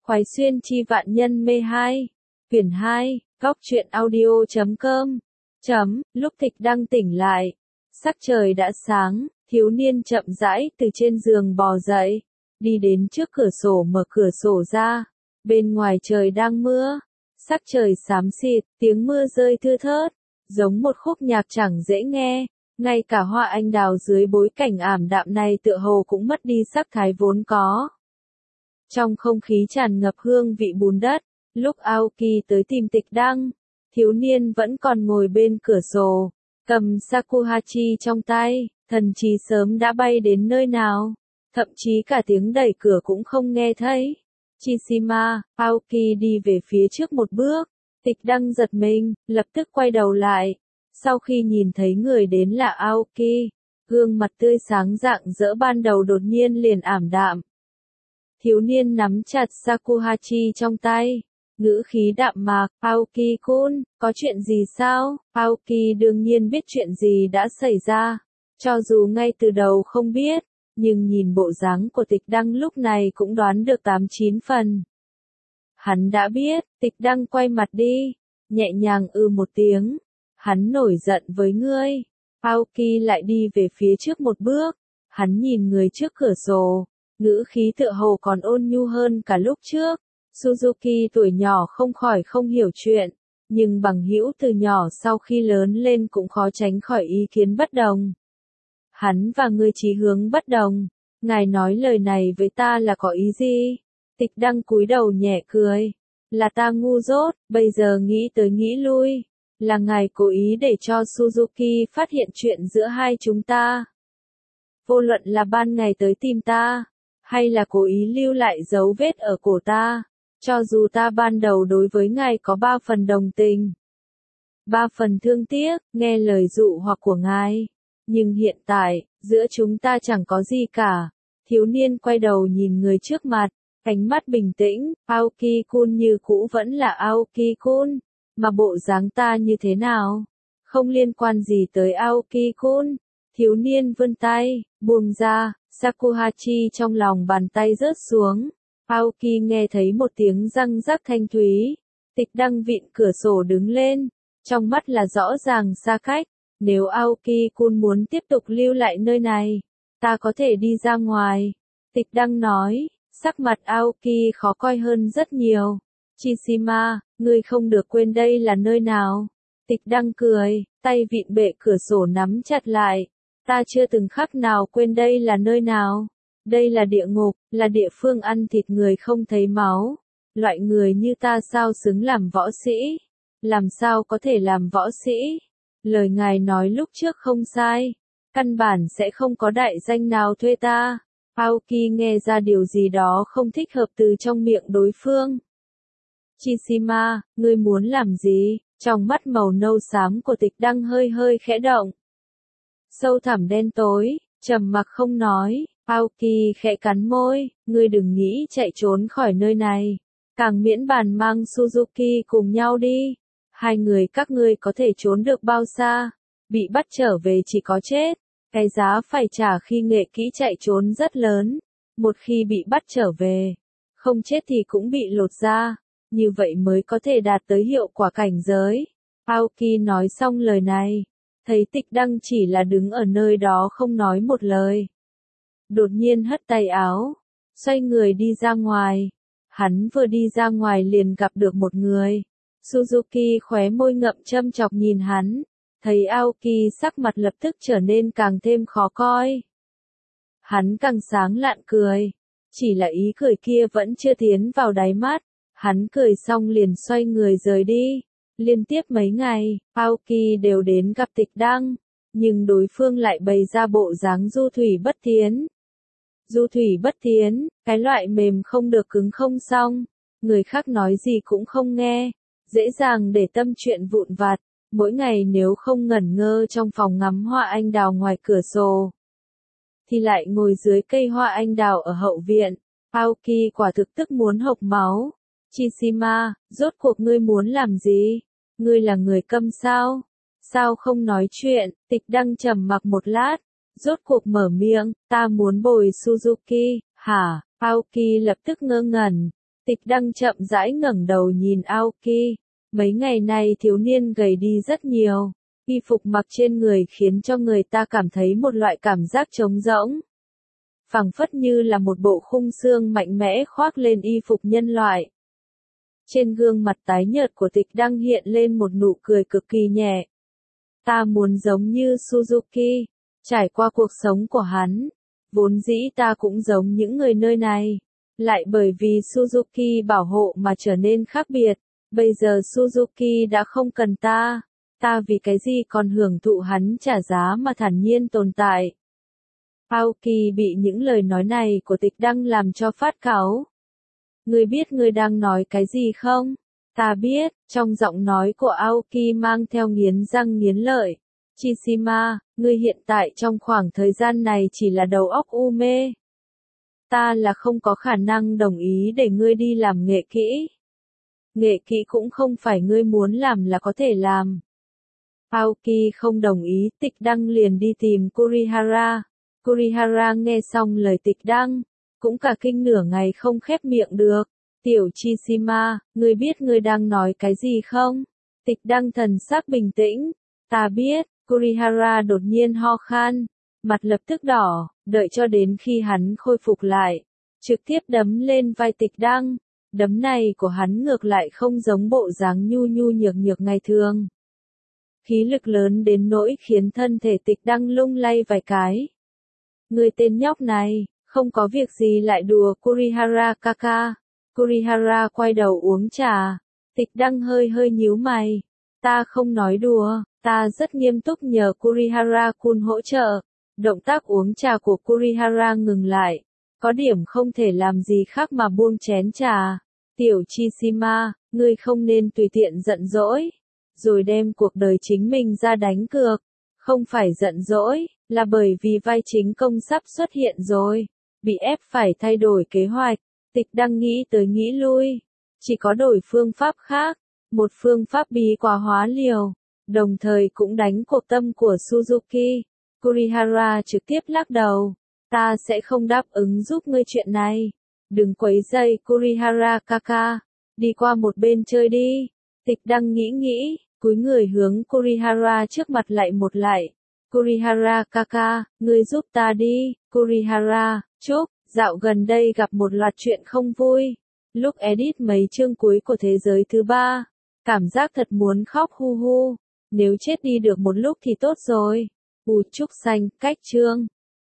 Khoái xuyên chi vạn nhân mê 2. Quyển 2, góc truyện audio.com. Lúc Tịch Đăng tỉnh lại, sắc trời đã sáng, thiếu niên chậm rãi từ trên giường bò dậy, đi đến trước cửa sổ mở cửa sổ ra. Bên ngoài trời đang mưa, sắc trời xám xịt, tiếng mưa rơi thưa thớt, giống một khúc nhạc chẳng dễ nghe. Ngay cả hoa anh đào dưới bối cảnh ảm đạm này tựa hồ cũng mất đi sắc thái vốn có. Trong không khí tràn ngập hương vị bùn đất, lúc Aoki tới tìm Tịch Đăng, thiếu niên vẫn còn ngồi bên cửa sổ, cầm shakuhachi trong tay, thần trí sớm đã bay đến nơi nào, thậm chí cả tiếng đẩy cửa cũng không nghe thấy. Chishima, Aoki đi về phía trước một bước, Tịch Đăng giật mình, lập tức quay đầu lại. Sau khi nhìn thấy người đến là Aoki, gương mặt tươi sáng rạng rỡ ban đầu đột nhiên liền ảm đạm. Thiếu niên nắm chặt shakuhachi trong tay, ngữ khí đạm mạc, Aoki-kun, có chuyện gì sao? Aoki đương nhiên biết chuyện gì đã xảy ra, cho dù ngay từ đầu không biết, nhưng nhìn bộ dáng của Tịch Đăng lúc này cũng đoán được 8-9 phần. Hắn đã biết, Tịch Đăng quay mặt đi, nhẹ nhàng một tiếng. Hắn nổi giận với ngươi. Aoki lại đi về phía trước một bước. Hắn nhìn người trước cửa sổ. Ngữ khí tựa hồ còn ôn nhu hơn cả lúc trước. Suzuki tuổi nhỏ không khỏi không hiểu chuyện. Nhưng bằng hữu từ nhỏ sau khi lớn lên cũng khó tránh khỏi ý kiến bất đồng. Hắn và ngươi chí hướng bất đồng. Ngài nói lời này với ta là có ý gì? Tịch Đăng cúi đầu nhẹ cười. Là ta ngu dốt, bây giờ nghĩ tới nghĩ lui. Là ngài cố ý để cho Suzuki phát hiện chuyện giữa hai chúng ta. Vô luận là ban ngày tới tìm ta, hay là cố ý lưu lại dấu vết ở cổ ta, cho dù ta ban đầu đối với ngài có 3 phần đồng tình, 3 phần thương tiếc, nghe lời dụ hoặc của ngài. Nhưng hiện tại, giữa chúng ta chẳng có gì cả. Thiếu niên quay đầu nhìn người trước mặt, ánh mắt bình tĩnh, Aoki-kun như cũ vẫn là Aoki-kun. Mà bộ dáng ta như thế nào? Không liên quan gì tới Aoki-kun. Thiếu niên vươn tay, buông ra, shakuhachi trong lòng bàn tay rớt xuống. Aoki nghe thấy một tiếng răng rắc thanh thúy. Tịch Đăng vịn cửa sổ đứng lên, trong mắt là rõ ràng xa cách. Nếu Aoki-kun muốn tiếp tục lưu lại nơi này, ta có thể đi ra ngoài. Tịch Đăng nói, sắc mặt Aoki khó coi hơn rất nhiều. Chishima, ngươi không được quên đây là nơi nào. Tịch Đăng cười, tay vịn bệ cửa sổ nắm chặt lại. Ta chưa từng khắc nào quên đây là nơi nào. Đây là địa ngục, là địa phương ăn thịt người không thấy máu. Loại người như ta sao xứng làm võ sĩ? Làm sao có thể làm võ sĩ? Lời ngài nói lúc trước không sai. Căn bản sẽ không có đại danh nào thuê ta. Aoki nghe ra điều gì đó không thích hợp từ trong miệng đối phương. Chishima, ngươi muốn làm gì? Trong mắt màu nâu xám của Tịch Đăng hơi hơi khẽ động. Sâu thẳm đen tối, trầm mặc không nói. Aoki khẽ cắn môi, ngươi đừng nghĩ chạy trốn khỏi nơi này. Càng miễn bàn mang Suzuki cùng nhau đi. Hai người các ngươi có thể trốn được bao xa? Bị bắt trở về chỉ có chết. Cái giá phải trả khi nghệ kỹ chạy trốn rất lớn. Một khi bị bắt trở về, không chết thì cũng bị lột da. Như vậy mới có thể đạt tới hiệu quả cảnh giới. Aoki nói xong lời này, thấy Tịch Đăng chỉ là đứng ở nơi đó không nói một lời. Đột nhiên hất tay áo, xoay người đi ra ngoài. Hắn vừa đi ra ngoài liền gặp được một người. Suzuki khóe môi ngậm châm chọc nhìn hắn, thấy Aoki sắc mặt lập tức trở nên càng thêm khó coi. Hắn càng sáng lạn cười, chỉ là ý cười kia vẫn chưa tiến vào đáy mắt. Hắn cười xong liền xoay người rời đi. Liên tiếp mấy ngày, Aoki đều đến gặp Tịch Đăng, nhưng đối phương lại bày ra bộ dáng du thủy bất tiến. Du thủy bất tiến, cái loại mềm không được cứng không xong, người khác nói gì cũng không nghe, dễ dàng để tâm chuyện vụn vặt, mỗi ngày nếu không ngẩn ngơ trong phòng ngắm hoa anh đào ngoài cửa sổ, thì lại ngồi dưới cây hoa anh đào ở hậu viện. Aoki quả thực tức muốn hộc máu. Chishima, rốt cuộc ngươi muốn làm gì? Ngươi là người câm sao? Sao không nói chuyện? Tịch Đăng trầm mặc một lát, rốt cuộc mở miệng, ta muốn bồi Suzuki. Hả? Aoki lập tức ngơ ngẩn, Tịch Đăng chậm rãi ngẩng đầu nhìn Aoki. Mấy ngày nay thiếu niên gầy đi rất nhiều. Y phục mặc trên người khiến cho người ta cảm thấy một loại cảm giác trống rỗng. Phảng phất như là một bộ khung xương mạnh mẽ khoác lên y phục nhân loại. Trên gương mặt tái nhợt của Tịch Đăng hiện lên một nụ cười cực kỳ nhẹ. Ta muốn giống như Suzuki, trải qua cuộc sống của hắn. Vốn dĩ ta cũng giống những người nơi này. Lại bởi vì Suzuki bảo hộ mà trở nên khác biệt. Bây giờ Suzuki đã không cần ta. Ta vì cái gì còn hưởng thụ hắn trả giá mà thản nhiên tồn tại. Aoki bị những lời nói này của Tịch Đăng làm cho phát cáu. Ngươi biết ngươi đang nói cái gì không? Ta biết, trong giọng nói của Aoki mang theo nghiến răng nghiến lợi. Chishima, ngươi hiện tại trong khoảng thời gian này chỉ là đầu óc u mê. Ta là không có khả năng đồng ý để ngươi đi làm nghệ kỹ. Nghệ kỹ cũng không phải ngươi muốn làm là có thể làm. Aoki không đồng ý, Tịch Đăng liền đi tìm Kurihara. Kurihara nghe xong lời Tịch Đăng, cũng cả kinh nửa ngày không khép miệng được. Tiểu Chishima, ngươi biết ngươi đang nói cái gì không? Tịch Đăng thần sắc bình tĩnh. Ta biết. Kurihara đột nhiên ho khan, mặt lập tức đỏ, đợi cho đến khi hắn khôi phục lại, trực tiếp đấm lên vai Tịch Đăng. Đấm này của hắn ngược lại không giống bộ dáng nhu nhu nhược nhược ngày thường. Khí lực lớn đến nỗi khiến thân thể Tịch Đăng lung lay vài cái. Người tên nhóc này, không có việc gì lại đùa Kurihara kaka. Kurihara quay đầu uống trà. Tịch Đăng hơi hơi nhíu mày. Ta không nói đùa, ta rất nghiêm túc nhờ Kurihara-kun hỗ trợ. Động tác uống trà của Kurihara ngừng lại. Có điểm không thể làm gì khác mà buông chén trà. Tiểu Chishima, ngươi không nên tùy tiện giận dỗi. Rồi đem cuộc đời chính mình ra đánh cược. Không phải giận dỗi, là bởi vì vai chính công sắp xuất hiện rồi. Bị ép phải thay đổi kế hoạch. Tịch Đăng nghĩ tới nghĩ lui. Chỉ có đổi phương pháp khác. Một phương pháp bí quá hóa liều. Đồng thời cũng đánh cuộc tâm của Suzuki. Kurihara trực tiếp lắc đầu. Ta sẽ không đáp ứng giúp ngươi chuyện này. Đừng quấy rầy Kurihara kaka. Đi qua một bên chơi đi. Tịch Đăng nghĩ, cúi người hướng Kurihara trước mặt lại một lại. Kurihara kaka, ngươi giúp ta đi. Kurihara, chúc, dạo gần đây gặp một loạt chuyện không vui. Lúc edit mấy chương cuối của thế giới thứ 3, cảm giác thật muốn khóc hu hu. Nếu chết đi được một lúc thì tốt rồi. Trúc xanh, cách chương.